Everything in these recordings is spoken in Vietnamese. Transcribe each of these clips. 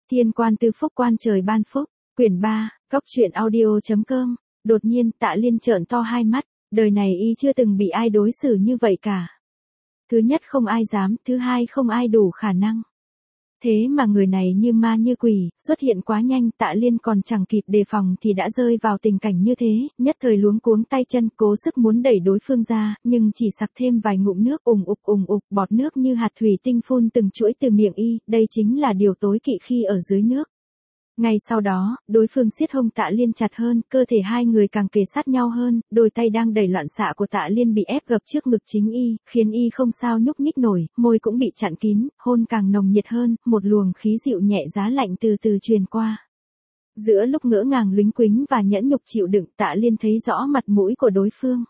Thiên quan tư phúc quan trời ban phúc, quyển 3, góc truyện audio.com. Đột nhiên Tạ Liên trợn to hai mắt, đời này y chưa từng bị ai đối xử như vậy cả. Thứ nhất không ai dám, thứ hai không ai đủ khả năng. Thế mà người này như ma như quỷ, xuất hiện quá nhanh, Tạ Liên còn chẳng kịp đề phòng thì đã rơi vào tình cảnh như thế, nhất thời luống cuống tay chân, cố sức muốn đẩy đối phương ra, nhưng chỉ sặc thêm vài ngụm nước, ùng ục, bọt nước như hạt thủy tinh phun từng chuỗi từ miệng y, đây chính là điều tối kỵ khi ở dưới nước. Ngay sau đó, đối phương siết hông Tạ Liên chặt hơn, cơ thể hai người càng kề sát nhau hơn, đôi tay đang đẩy loạn xạ của Tạ Liên bị ép gập trước ngực chính y, khiến y không sao nhúc nhích nổi, môi cũng bị chặn kín, hôn càng nồng nhiệt hơn, một luồng khí dịu nhẹ giá lạnh từ từ truyền qua. Giữa lúc ngỡ ngàng lúnh quính và nhẫn nhục chịu đựng, Tạ Liên thấy rõ mặt mũi của đối phương.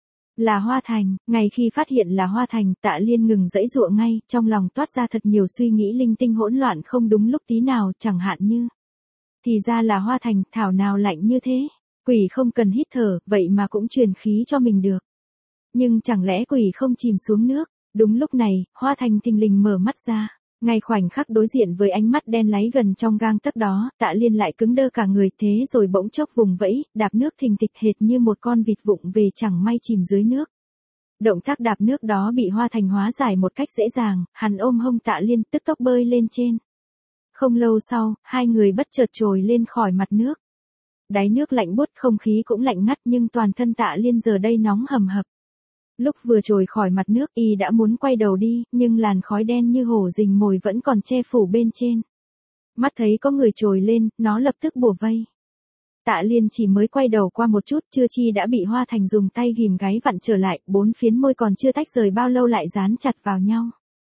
Là Hoa Thành. Ngay khi phát hiện là Hoa Thành, Tạ Liên ngừng giãy giụa ngay, trong lòng toát ra thật nhiều suy nghĩ linh tinh hỗn loạn không đúng lúc tí nào, chẳng hạn như thì ra là Hoa Thành, thảo nào lạnh như thế. Quỷ không cần hít thở, vậy mà cũng truyền khí cho mình được. Nhưng chẳng lẽ quỷ không chìm xuống nước? Đúng lúc này, Hoa Thành thình lình mở mắt ra. Ngay khoảnh khắc đối diện với ánh mắt đen láy gần trong gang tấc đó, Tạ Liên lại cứng đơ cả người, thế rồi bỗng chốc vùng vẫy, đạp nước thình thịch hệt như một con vịt vụng về chẳng may chìm dưới nước. Động tác đạp nước đó bị Hoa Thành hóa giải một cách dễ dàng, hắn ôm hông Tạ Liên tức tốc bơi lên trên. Không lâu sau, hai người bất chợt trồi lên khỏi mặt nước. Đáy nước lạnh buốt, không khí cũng lạnh ngắt nhưng toàn thân Tạ Liên giờ đây nóng hầm hập. Lúc vừa trồi khỏi mặt nước y đã muốn quay đầu đi, nhưng làn khói đen như hổ rình mồi vẫn còn che phủ bên trên. Mắt thấy có người trồi lên, nó lập tức bủa vây. Tạ Liên chỉ mới quay đầu qua một chút, chưa chi đã bị Hoa Thành dùng tay ghìm gáy vặn trở lại, bốn phiến môi còn chưa tách rời bao lâu lại dán chặt vào nhau.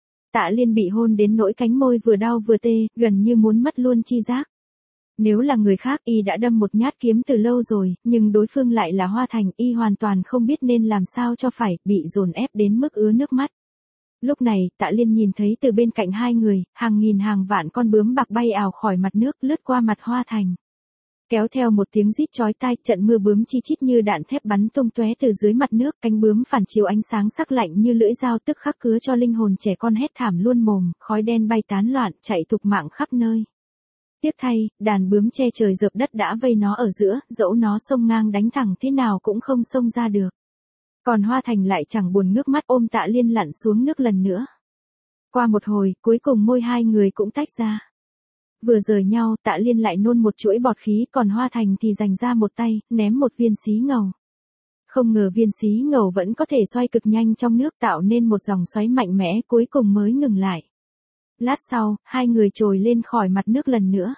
Tạ Liên bị hôn đến nỗi cánh môi vừa đau vừa tê, gần như muốn mất luôn chi giác. Nếu là người khác y đã đâm một nhát kiếm từ lâu rồi, nhưng đối phương lại là Hoa Thành, y hoàn toàn không biết nên làm sao cho phải, bị dồn ép đến mức ứa nước mắt. Lúc này, Tạ Liên nhìn thấy từ bên cạnh hai người, hàng nghìn hàng vạn con bướm bạc bay ào khỏi mặt nước lướt qua mặt Hoa Thành. Kéo theo một tiếng rít chói tai, trận mưa bướm chi chít như đạn thép bắn tung tóe từ dưới mặt nước, cánh bướm phản chiếu ánh sáng sắc lạnh như lưỡi dao tức khắc cứa cho linh hồn trẻ con hét thảm luôn mồm, khói đen bay tán loạn, chạy thục mạng khắp nơi. Tiếc thay, đàn bướm che trời dợp đất đã vây nó ở giữa, dẫu nó xông ngang đánh thẳng thế nào cũng không xông ra được. Còn Hoa Thành lại chẳng buồn ngước mắt ôm Tạ Liên lặn xuống nước lần nữa. Qua một hồi, cuối cùng môi hai người cũng tách ra. Vừa rời nhau, Tạ Liên lại nôn một chuỗi bọt khí, còn Hoa Thành thì dành ra một tay, ném một viên xí ngầu. Không ngờ viên xí ngầu vẫn có thể xoay cực nhanh trong nước tạo nên một dòng xoáy mạnh mẽ, cuối cùng mới ngừng lại. Lát sau, hai người trồi lên khỏi mặt nước lần nữa.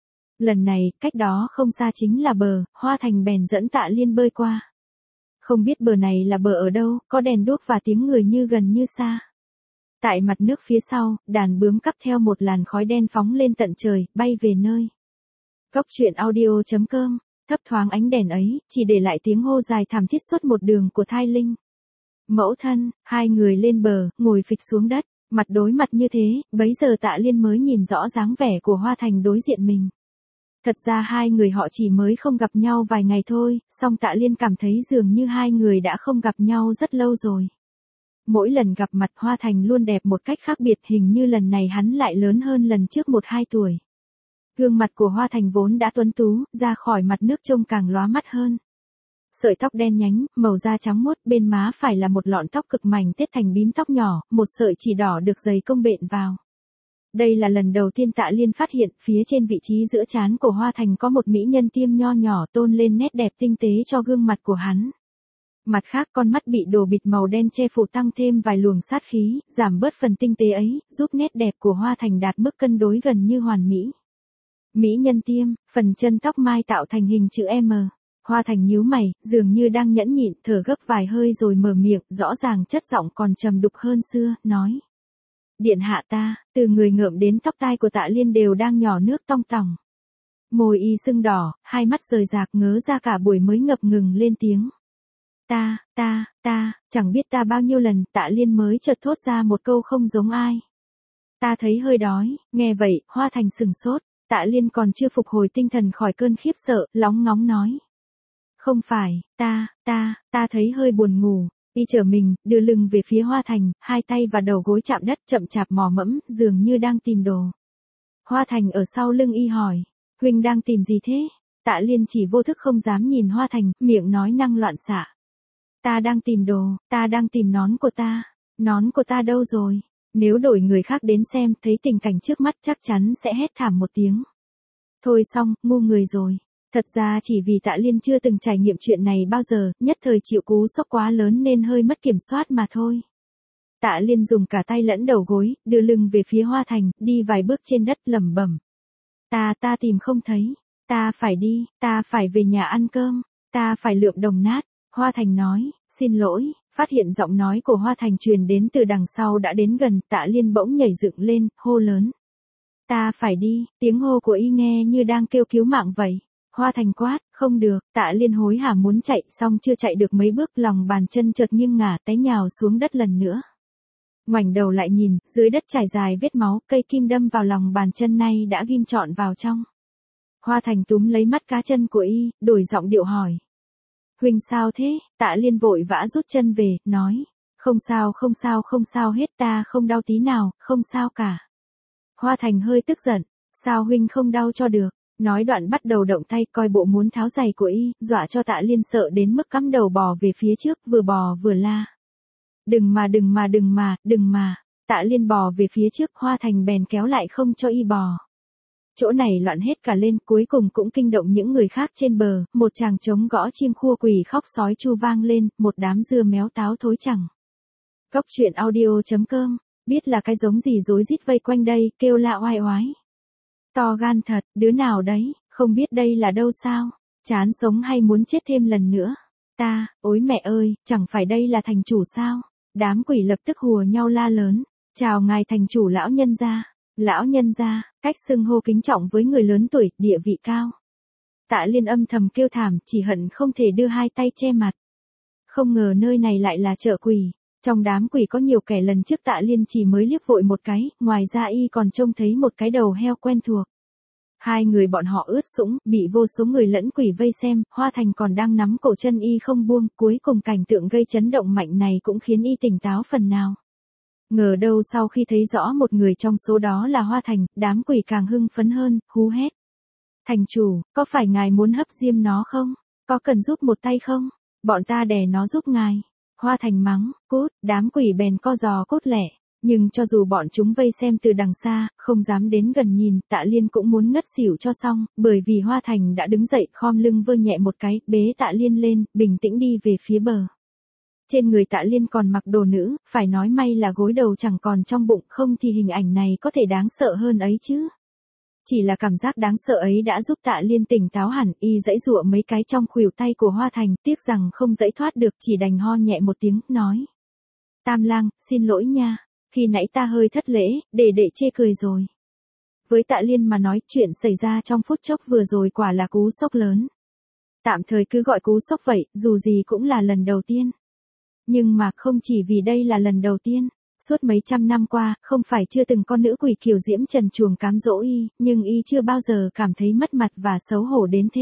Lần này, cách đó không xa chính là bờ, Hoa Thành bèn dẫn Tạ Liên bơi qua. Không biết bờ này là bờ ở đâu, có đèn đuốc và tiếng người như gần như xa. Tại mặt nước phía sau, đàn bướm cắp theo một làn khói đen phóng lên tận trời, bay về nơi. Góc truyện audio.com, thấp thoáng ánh đèn ấy, chỉ để lại tiếng hô dài thảm thiết suốt một đường của thai linh. Mẫu thân, hai người lên bờ, ngồi phịch xuống đất, mặt đối mặt như thế, bấy giờ Tạ Liên mới nhìn rõ dáng vẻ của Hoa Thành đối diện mình. Thật ra hai người họ chỉ mới không gặp nhau vài ngày thôi, song Tạ Liên cảm thấy dường như hai người đã không gặp nhau rất lâu rồi. Mỗi lần gặp mặt Hoa Thành luôn đẹp một cách khác biệt, hình như lần này hắn lại lớn hơn lần trước 1-2 tuổi. Gương mặt của Hoa Thành vốn đã tuấn tú, ra khỏi mặt nước trông càng lóa mắt hơn. Sợi tóc đen nhánh, màu da trắng muốt, bên má phải là một lọn tóc cực mảnh tết thành bím tóc nhỏ, một sợi chỉ đỏ được dày công bện vào. Đây là lần đầu tiên Tạ Liên phát hiện, phía trên vị trí giữa trán của Hoa Thành có một mỹ nhân tiêm nho nhỏ tôn lên nét đẹp tinh tế cho gương mặt của hắn. Mặt khác con mắt bị đồ bịt màu đen che phủ tăng thêm vài luồng sát khí, giảm bớt phần tinh tế ấy, giúp nét đẹp của Hoa Thành đạt mức cân đối gần như hoàn mỹ. Mỹ nhân tiêm, phần chân tóc mai tạo thành hình chữ M. Hoa Thành nhíu mày, dường như đang nhẫn nhịn, thở gấp vài hơi rồi mở miệng, rõ ràng chất giọng còn trầm đục hơn xưa, nói. Điện hạ ta, từ người ngợm đến tóc tai của Tạ Liên đều đang nhỏ nước tong tòng. Môi y sưng đỏ, hai mắt rời rạc ngớ ra cả buổi mới ngập ngừng lên tiếng. Ta, chẳng biết ta bao nhiêu lần, Tạ Liên mới chợt thốt ra một câu không giống ai. Ta thấy hơi đói, nghe vậy, Hoa Thành sừng sốt, Tạ Liên còn chưa phục hồi tinh thần khỏi cơn khiếp sợ, lóng ngóng nói. Không phải, ta thấy hơi buồn ngủ, y trở mình, đưa lưng về phía Hoa Thành, hai tay và đầu gối chạm đất chậm chạp mò mẫm, dường như đang tìm đồ. Hoa Thành ở sau lưng y hỏi. Huynh đang tìm gì thế? Tạ Liên chỉ vô thức không dám nhìn Hoa Thành, miệng nói năng loạn xạ. Ta đang tìm đồ, ta đang tìm nón của ta. Nón của ta đâu rồi? Nếu đổi người khác đến xem thấy tình cảnh trước mắt chắc chắn sẽ hét thảm một tiếng. Thôi xong, ngu người rồi. Thật ra chỉ vì Tạ Liên chưa từng trải nghiệm chuyện này bao giờ, nhất thời chịu cú sốc quá lớn nên hơi mất kiểm soát mà thôi. Tạ Liên dùng cả tay lẫn đầu gối, đưa lưng về phía Hoa Thành, đi vài bước trên đất lẩm bẩm. Ta tìm không thấy. Ta phải đi, ta phải về nhà ăn cơm. Ta phải lượm đồng nát. Hoa Thành nói, xin lỗi, phát hiện giọng nói của Hoa Thành truyền đến từ đằng sau đã đến gần, Tạ Liên bỗng nhảy dựng lên, hô lớn. Ta phải đi, tiếng hô của y nghe như đang kêu cứu mạng vậy. Hoa Thành quát, không được, Tạ Liên hối hả muốn chạy, xong chưa chạy được mấy bước lòng bàn chân chợt nghiêng ngả té nhào xuống đất lần nữa. Ngoảnh đầu lại nhìn, dưới đất trải dài vết máu, cây kim đâm vào lòng bàn chân nay đã ghim trọn vào trong. Hoa Thành túm lấy mắt cá chân của y, đổi giọng điệu hỏi. Huynh sao thế? Tạ Liên vội vã rút chân về, nói. Không sao hết, ta không đau tí nào, không sao cả. Hoa Thành hơi tức giận. Sao huynh không đau cho được? Nói đoạn bắt đầu động tay coi bộ muốn tháo giày của y, dọa cho Tạ Liên sợ đến mức cắm đầu bò về phía trước, vừa bò vừa la. Đừng mà. Tạ Liên bò về phía trước, Hoa Thành bèn kéo lại không cho y bò. Chỗ này loạn hết cả lên, cuối cùng cũng kinh động những người khác trên bờ, một chàng trống gõ chiêng khua quỳ khóc sói chu vang lên, một đám dưa méo táo thối chẳng. Góc truyện audio.com, biết là cái giống gì rối rít vây quanh đây, kêu la oai oái. To gan thật, đứa nào đấy, không biết đây là đâu sao, chán sống hay muốn chết thêm lần nữa. Ôi mẹ ơi, chẳng phải đây là thành chủ sao? Đám quỷ lập tức hùa nhau la lớn. Chào ngài thành chủ lão nhân gia. Lão nhân gia, cách xưng hô kính trọng với người lớn tuổi, địa vị cao. Tạ Liên âm thầm kêu thảm, chỉ hận không thể đưa hai tay che mặt. Không ngờ nơi này lại là chợ quỷ. Trong đám quỷ có nhiều kẻ lần trước Tạ Liên chỉ mới liếc vội một cái, ngoài ra y còn trông thấy một cái đầu heo quen thuộc. Hai người bọn họ ướt sũng, bị vô số người lẫn quỷ vây xem, Hoa Thành còn đang nắm cổ chân y không buông, cuối cùng cảnh tượng gây chấn động mạnh này cũng khiến y tỉnh táo phần nào. Ngờ đâu sau khi thấy rõ một người trong số đó là Hoa Thành, đám quỷ càng hưng phấn hơn, hú hét. Thành chủ, có phải ngài muốn hấp diêm nó không? Có cần giúp một tay không? Bọn ta đè nó giúp ngài. Hoa Thành mắng, cút, đám quỷ bèn co giò cốt lẻ. Nhưng cho dù bọn chúng vây xem từ đằng xa, không dám đến gần nhìn, Tạ Liên cũng muốn ngất xỉu cho xong, bởi vì Hoa Thành đã đứng dậy khom lưng vơ nhẹ một cái, bế Tạ Liên lên, bình tĩnh đi về phía bờ. Trên người Tạ Liên còn mặc đồ nữ, phải nói may là gối đầu chẳng còn trong bụng, không thì hình ảnh này có thể đáng sợ hơn ấy chứ. Chỉ là cảm giác đáng sợ ấy đã giúp Tạ Liên tỉnh táo hẳn, y giãy giụa mấy cái trong khuỷu tay của Hoa Thành, tiếc rằng không giãy thoát được, chỉ đành ho nhẹ một tiếng, nói. Tam lang, xin lỗi nha. Khi nãy ta hơi thất lễ, để đệ chê cười rồi. Với Tạ Liên mà nói, chuyện xảy ra trong phút chốc vừa rồi quả là cú sốc lớn. Tạm thời cứ gọi cú sốc vậy, dù gì cũng là lần đầu tiên. Nhưng mà không chỉ vì đây là lần đầu tiên. Suốt mấy trăm năm qua, không phải chưa từng con nữ quỷ kiều diễm trần truồng cám dỗ y, nhưng y chưa bao giờ cảm thấy mất mặt và xấu hổ đến thế.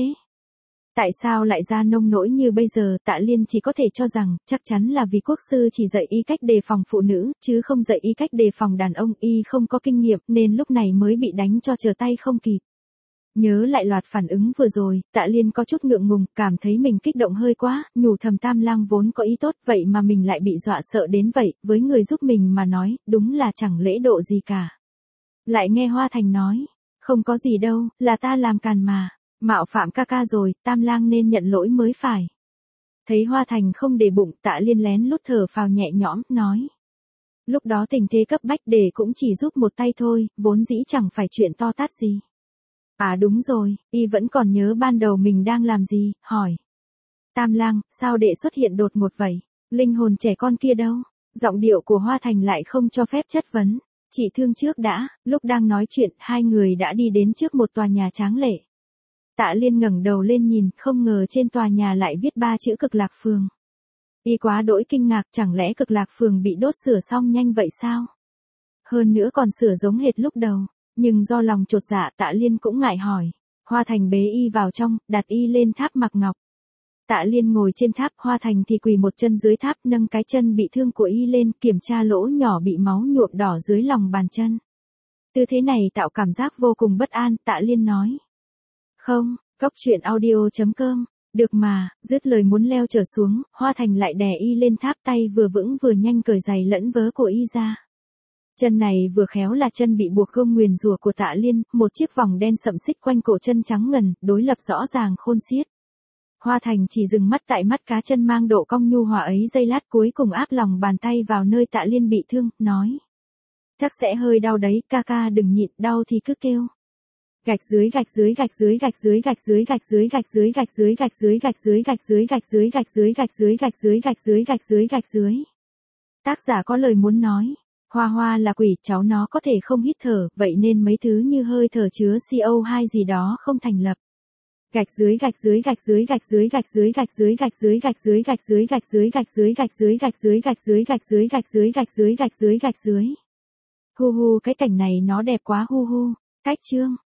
Tại sao lại ra nông nỗi như bây giờ? Tạ Liên chỉ có thể cho rằng, chắc chắn là vì quốc sư chỉ dạy y cách đề phòng phụ nữ, chứ không dạy y cách đề phòng đàn ông, y không có kinh nghiệm, nên lúc này mới bị đánh cho trở tay không kịp. Nhớ lại loạt phản ứng vừa rồi, Tạ Liên có chút ngượng ngùng, cảm thấy mình kích động hơi quá, nhủ thầm Tam lang vốn có ý tốt, vậy mà mình lại bị dọa sợ đến vậy, với người giúp mình mà nói, đúng là chẳng lễ độ gì cả. Lại nghe Hoa Thành nói, không có gì đâu, là ta làm càn mà. Mạo phạm ca ca rồi, Tam lang nên nhận lỗi mới phải. Thấy Hoa Thành không để bụng, Tạ Liên lén lút thở phào nhẹ nhõm, nói. Lúc đó tình thế cấp bách để cũng chỉ giúp một tay thôi, vốn dĩ chẳng phải chuyện to tát gì. À đúng rồi, y vẫn còn nhớ ban đầu mình đang làm gì, hỏi. Tam lang, sao đệ xuất hiện đột ngột vậy? Linh hồn trẻ con kia đâu? Giọng điệu của Hoa Thành lại không cho phép chất vấn. Chị thương trước đã, lúc đang nói chuyện, hai người đã đi đến trước một tòa nhà tráng lệ. Tạ Liên ngẩng đầu lên nhìn, không ngờ trên tòa nhà lại viết 3 chữ Cực Lạc Phường. Y quá đỗi kinh ngạc, chẳng lẽ Cực Lạc Phường bị đốt sửa xong nhanh vậy sao? Hơn nữa còn sửa giống hệt lúc đầu, nhưng do lòng chột dạ Tạ Liên cũng ngại hỏi. Hoa Thành bế y vào trong, đặt y lên tháp mặc ngọc. Tạ Liên ngồi trên tháp, Hoa Thành thì quỳ một chân dưới tháp, nâng cái chân bị thương của y lên, kiểm tra lỗ nhỏ bị máu nhuộm đỏ dưới lòng bàn chân. Tư thế này tạo cảm giác vô cùng bất an, Tạ Liên nói. Không, cốc truyện audio.com, được mà, dứt lời muốn leo trở xuống, Hoa Thành lại đè y lên tháp, tay vừa vững vừa nhanh cởi giày lẫn vớ của y ra. Chân này vừa khéo là chân bị buộc gông nguyền rủa của Tạ Liên, một chiếc vòng đen sậm xích quanh cổ chân trắng ngần, đối lập rõ ràng khôn xiết. Hoa Thành chỉ dừng mắt tại mắt cá chân mang độ cong nhu hòa ấy giây lát, cuối cùng áp lòng bàn tay vào nơi Tạ Liên bị thương, nói. Chắc sẽ hơi đau đấy, ca ca đừng nhịn, đau thì cứ kêu. Gạch dưới gạch dưới gạch dưới gạch dưới gạch dưới gạch dưới gạch dưới gạch dưới gạch dưới gạch dưới gạch dưới gạch dưới gạch dưới gạch dưới gạch dưới gạch dưới gạch dưới gạch dưới. Tác giả có lời muốn nói. Hoa Hoa là quỷ, cháu nó có thể không hít thở, vậy nên mấy thứ như hơi thở chứa CO2 gì đó không thành lập. Gạch dưới gạch dưới gạch dưới gạch dưới gạch dưới gạch dưới gạch dưới gạch dưới gạch dưới gạch dưới gạch dưới gạch dưới gạch dưới gạch dưới gạch dưới gạch dưới gạch dưới gạch dưới gạch dưới. Hu hu, cái cảnh này nó đẹp quá hu hu. Cách chương